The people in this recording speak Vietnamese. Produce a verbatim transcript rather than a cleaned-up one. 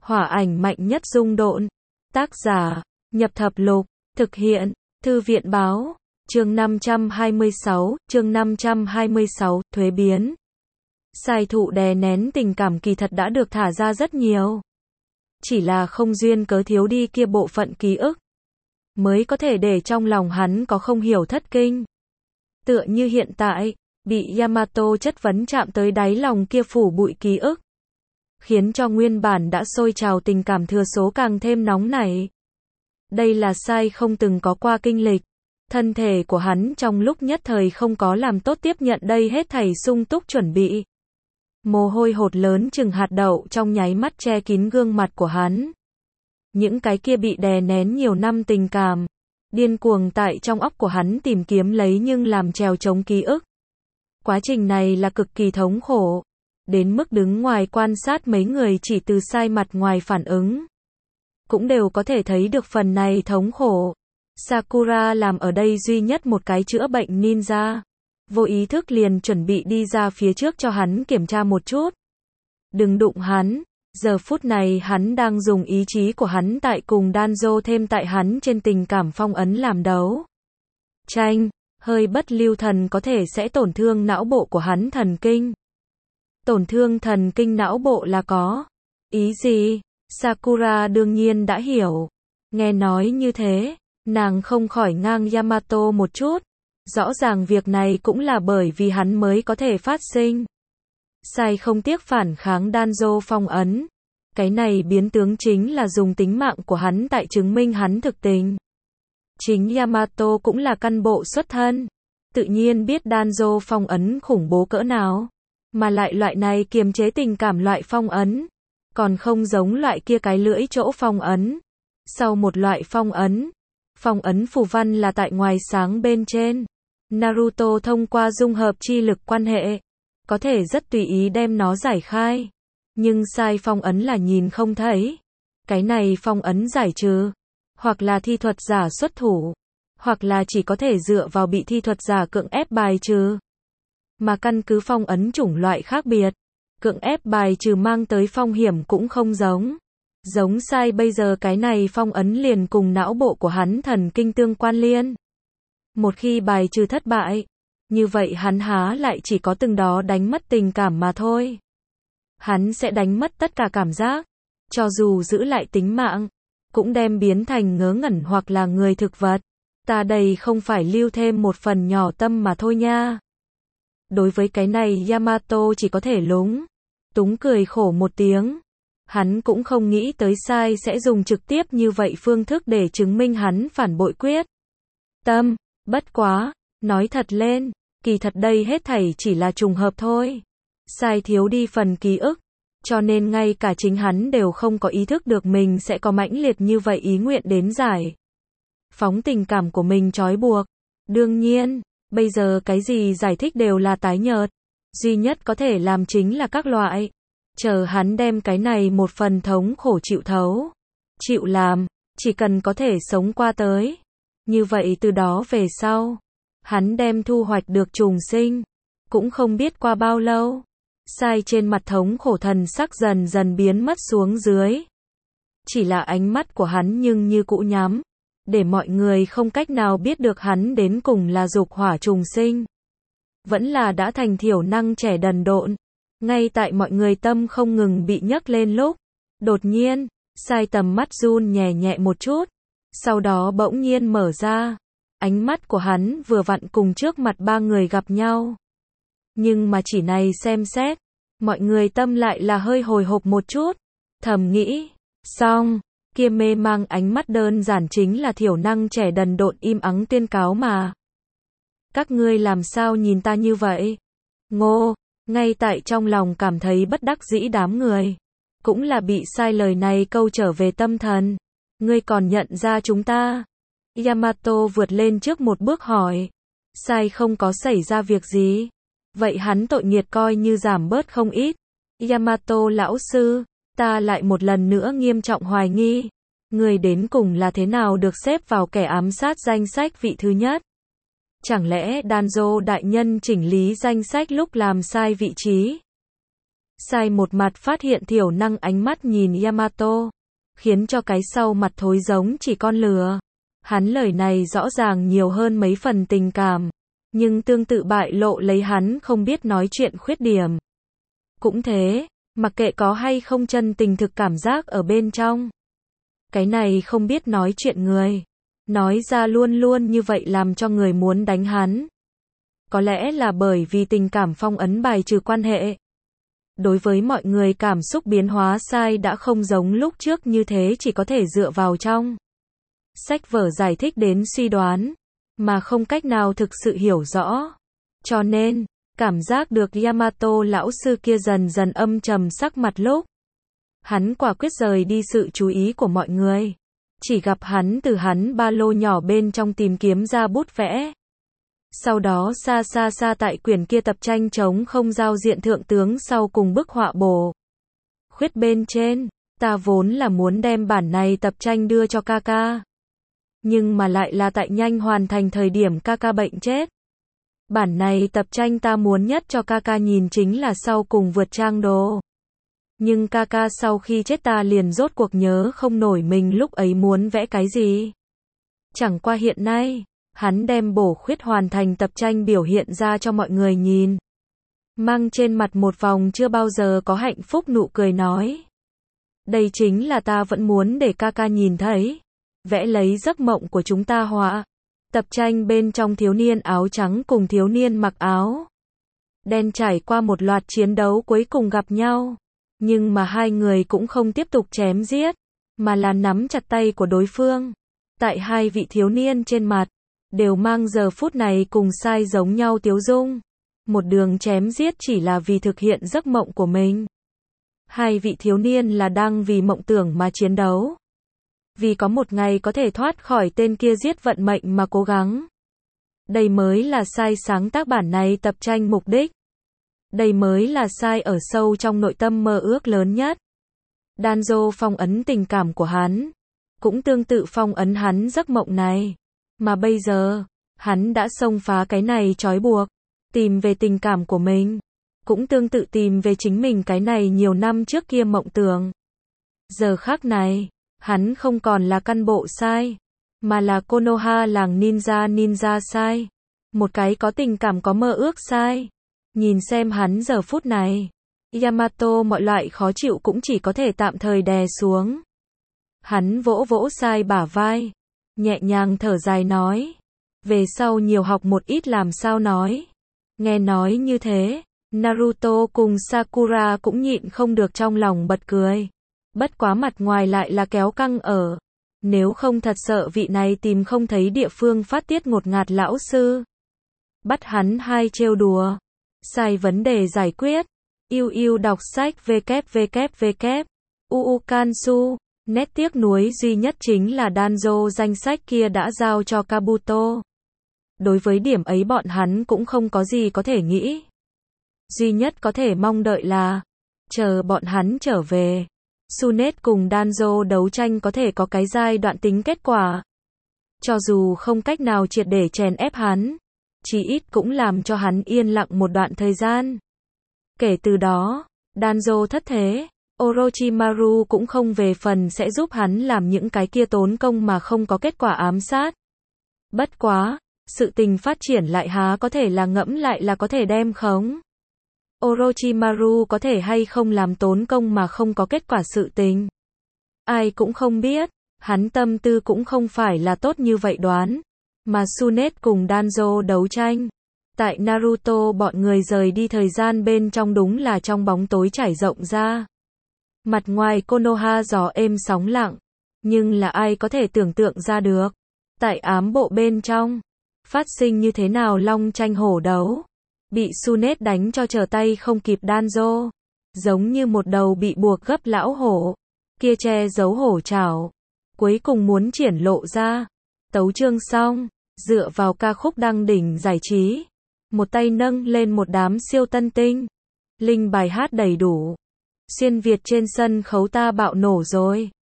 Hỏa ảnh mạnh nhất dung độn. Tác giả, Nhập Thập Lục. Thực hiện, Thư viện báo. Chương năm trăm hai mươi sáu, chương năm trăm hai mươi sáu, thuế biến. Sai thụ đè nén tình cảm kỳ thật đã được thả ra rất nhiều. Chỉ là không duyên cớ thiếu đi kia bộ phận ký ức, mới có thể để trong lòng hắn có không hiểu thất kinh. Tựa như hiện tại, bị Yamato chất vấn chạm tới đáy lòng kia phủ bụi ký ức, khiến cho nguyên bản đã sôi trào tình cảm thừa số càng thêm nóng nảy. Đây là Sai không từng có qua kinh lịch. Thân thể của hắn trong lúc nhất thời không có làm tốt tiếp nhận đây hết thảy sung túc chuẩn bị. Mồ hôi hột lớn chừng hạt đậu trong nháy mắt che kín gương mặt của hắn. Những cái kia bị đè nén nhiều năm tình cảm, điên cuồng tại trong óc của hắn tìm kiếm lấy nhưng làm trèo chống ký ức. Quá trình này là cực kỳ thống khổ, đến mức đứng ngoài quan sát mấy người chỉ từ Sai mặt ngoài phản ứng, cũng đều có thể thấy được phần này thống khổ. Sakura làm ở đây duy nhất một cái chữa bệnh ninja, vô ý thức liền chuẩn bị đi ra phía trước cho hắn kiểm tra một chút. Đừng đụng hắn, giờ phút này hắn đang dùng ý chí của hắn tại cùng Danzo thêm tại hắn trên tình cảm phong ấn làm đấu tranh, hơi bất lưu thần có thể sẽ tổn thương não bộ của hắn thần kinh. Tổn thương thần kinh não bộ là có ý gì? Sakura đương nhiên đã hiểu. Nghe nói như thế, nàng không khỏi ngang Yamato một chút. Rõ ràng việc này cũng là bởi vì hắn mới có thể phát sinh. Sai không tiếc phản kháng Danzo phong ấn. Cái này biến tướng chính là dùng tính mạng của hắn tại chứng minh hắn thực tình. Chính Yamato cũng là căn bộ xuất thân, tự nhiên biết Danzo phong ấn khủng bố cỡ nào. Mà lại loại này kiềm chế tình cảm loại phong ấn, còn không giống loại kia cái lưỡi chỗ phong ấn. Sau một loại phong ấn, phong ấn phù văn là tại ngoài sáng bên trên. Naruto thông qua dung hợp chi lực quan hệ, có thể rất tùy ý đem nó giải khai. Nhưng Sai phong ấn là nhìn không thấy. Cái này phong ấn giải trừ, hoặc là thi thuật giả xuất thủ, hoặc là chỉ có thể dựa vào bị thi thuật giả cưỡng ép bài trừ. Mà căn cứ phong ấn chủng loại khác biệt, cưỡng ép bài trừ mang tới phong hiểm cũng không giống. Giống Sai bây giờ cái này phong ấn liền cùng não bộ của hắn thần kinh tương quan liên. Một khi bài trừ thất bại, như vậy hắn há lại chỉ có từng đó đánh mất tình cảm mà thôi. Hắn sẽ đánh mất tất cả cảm giác, cho dù giữ lại tính mạng, cũng đem biến thành ngớ ngẩn hoặc là người thực vật. Ta đây không phải lưu thêm một phần nhỏ tâm mà thôi nha. Đối với cái này Yamato chỉ có thể lúng túng cười khổ một tiếng. Hắn cũng không nghĩ tới Sai sẽ dùng trực tiếp như vậy phương thức để chứng minh hắn phản bội quyết tâm. Bất quá, nói thật lên, kỳ thật đây hết thảy chỉ là trùng hợp thôi. Sai thiếu đi phần ký ức, cho nên ngay cả chính hắn đều không có ý thức được mình sẽ có mãnh liệt như vậy ý nguyện đến giải phóng tình cảm của mình trói buộc. Đương nhiên, bây giờ cái gì giải thích đều là tái nhợt. Duy nhất có thể làm chính là các loại. Chờ hắn đem cái này một phần thống khổ chịu thấu, chịu làm, chỉ cần có thể sống qua tới. Như vậy từ đó về sau, hắn đem thu hoạch được trùng sinh. Cũng không biết qua bao lâu, Sai trên mặt thống khổ thần sắc dần dần biến mất xuống dưới. Chỉ là ánh mắt của hắn nhưng như cũ nhắm, để mọi người không cách nào biết được hắn đến cùng là dục hỏa trùng sinh, vẫn là đã thành thiểu năng trẻ đần độn. Ngay tại mọi người tâm không ngừng bị nhấc lên lúc, đột nhiên, Sai tầm mắt run nhẹ nhẹ một chút, sau đó bỗng nhiên mở ra. Ánh mắt của hắn vừa vặn cùng trước mặt ba người gặp nhau. Nhưng mà chỉ này xem xét, mọi người tâm lại là hơi hồi hộp một chút. Thầm nghĩ, xong, kia mê mang ánh mắt đơn giản chính là thiểu năng trẻ đần độn im ắng tuyên cáo mà. Các ngươi làm sao nhìn ta như vậy? Ngô, ngay tại trong lòng cảm thấy bất đắc dĩ đám người. Cũng là bị Sai lời này câu trở về tâm thần. Ngươi còn nhận ra chúng ta? Yamato vượt lên trước một bước hỏi. Sai không có xảy ra việc gì. Vậy hắn tội nghiệt coi như giảm bớt không ít. Yamato lão sư, ta lại một lần nữa nghiêm trọng hoài nghi. Người đến cùng là thế nào được xếp vào kẻ ám sát danh sách vị thứ nhất? Chẳng lẽ Danzo đại nhân chỉnh lý danh sách lúc làm sai vị trí? Sai một mặt phát hiện thiểu năng ánh mắt nhìn Yamato, khiến cho cái sau mặt thối giống chỉ con lừa. Hắn lời này rõ ràng nhiều hơn mấy phần tình cảm, nhưng tương tự bại lộ lấy hắn không biết nói chuyện khuyết điểm. Cũng thế, mặc kệ có hay không chân tình thực cảm giác ở bên trong. Cái này không biết nói chuyện người, nói ra luôn luôn như vậy làm cho người muốn đánh hắn. Có lẽ là bởi vì tình cảm phong ấn bài trừ quan hệ. Đối với mọi người cảm xúc biến hóa sai đã không giống lúc trước như thế chỉ có thể dựa vào trong sách vở giải thích đến suy đoán, mà không cách nào thực sự hiểu rõ. Cho nên, cảm giác được Yamato lão sư kia dần dần âm trầm sắc mặt lúc. Hắn quả quyết rời đi sự chú ý của mọi người. Chỉ gặp hắn từ hắn ba lô nhỏ bên trong tìm kiếm ra bút vẽ. Sau đó xa xa xa tại quyển kia tập tranh trống không giao diện thượng tướng sau cùng bức họa bổ khuyết bên trên, ta vốn là muốn đem bản này tập tranh đưa cho Kaka. Nhưng mà lại là tại nhanh hoàn thành thời điểm Kaka bệnh chết. Bản này tập tranh ta muốn nhất cho Kaka nhìn chính là sau cùng vượt trang đồ. Nhưng Kaka sau khi chết ta liền rốt cuộc nhớ không nổi mình lúc ấy muốn vẽ cái gì. Chẳng qua hiện nay, hắn đem bổ khuyết hoàn thành tập tranh biểu hiện ra cho mọi người nhìn. Mang trên mặt một vòng chưa bao giờ có hạnh phúc nụ cười nói. Đây chính là ta vẫn muốn để Kaka nhìn thấy. Vẽ lấy giấc mộng của chúng ta họa. Tập tranh bên trong thiếu niên áo trắng cùng thiếu niên mặc áo đen trải qua một loạt chiến đấu cuối cùng gặp nhau. Nhưng mà hai người cũng không tiếp tục chém giết, mà là nắm chặt tay của đối phương. Tại hai vị thiếu niên trên mặt, đều mang giờ phút này cùng sai giống nhau tiếu dung. Một đường chém giết chỉ là vì thực hiện giấc mộng của mình. Hai vị thiếu niên là đang vì mộng tưởng mà chiến đấu. Vì có một ngày có thể thoát khỏi tên kia giết vận mệnh mà cố gắng. Đây mới là sai sáng tác bản này tập tranh mục đích. Đây mới là sai ở sâu trong nội tâm mơ ước lớn nhất. Danzo phong ấn tình cảm của hắn, cũng tương tự phong ấn hắn giấc mộng này. Mà bây giờ, hắn đã xông phá cái này trói buộc, tìm về tình cảm của mình, cũng tương tự tìm về chính mình cái này nhiều năm trước kia mộng tưởng. Giờ khắc này, hắn không còn là căn bộ sai, mà là Konoha làng ninja ninja sai. Một cái có tình cảm có mơ ước sai. Nhìn xem hắn giờ phút này, Yamato mọi loại khó chịu cũng chỉ có thể tạm thời đè xuống. Hắn vỗ vỗ sai bả vai, nhẹ nhàng thở dài nói, về sau nhiều học một ít làm sao nói. Nghe nói như thế, Naruto cùng Sakura cũng nhịn không được trong lòng bật cười. Bất quá mặt ngoài lại là kéo căng ở. Nếu không thật sợ vị này tìm không thấy địa phương phát tiết ngột ngạt lão sư. Bắt hắn hai trêu đùa. Sai vấn đề giải quyết. Yêu yêu đọc sách www. Uu Kansu. Nét tiếc nuối duy nhất chính là Danzo danh sách kia đã giao cho Kabuto. Đối với điểm ấy bọn hắn cũng không có gì có thể nghĩ. Duy nhất có thể mong đợi là chờ bọn hắn trở về. Tsunet cùng Danzo đấu tranh có thể có cái giai đoạn tính kết quả. Cho dù không cách nào triệt để chèn ép hắn, chỉ ít cũng làm cho hắn yên lặng một đoạn thời gian. Kể từ đó, Danzo thất thế, Orochimaru cũng không về phần sẽ giúp hắn làm những cái kia tốn công mà không có kết quả ám sát. Bất quá, sự tình phát triển lại há có thể là ngẫm lại là có thể đem khống. Orochimaru có thể hay không làm tốn công mà không có kết quả sự tình. Ai cũng không biết, hắn tâm tư cũng không phải là tốt như vậy đoán. Mà Tsunet cùng Danzo đấu tranh. Tại Naruto bọn người rời đi thời gian bên trong đúng là trong bóng tối trải rộng ra. Mặt ngoài Konoha gió êm sóng lặng. Nhưng là ai có thể tưởng tượng ra được. Tại ám bộ bên trong. Phát sinh như thế nào long tranh hổ đấu. Bị Tsunet đánh cho trở tay không kịp Danzo. Giống như một đầu bị buộc gấp lão hổ. Kia che giấu hổ trảo. Cuối cùng muốn triển lộ ra. Tấu chương xong. Dựa vào ca khúc đăng đỉnh giải trí. Một tay nâng lên một đám siêu tân tinh. Linh bài hát đầy đủ. Xuyên Việt trên sân khấu ta bạo nổ rồi.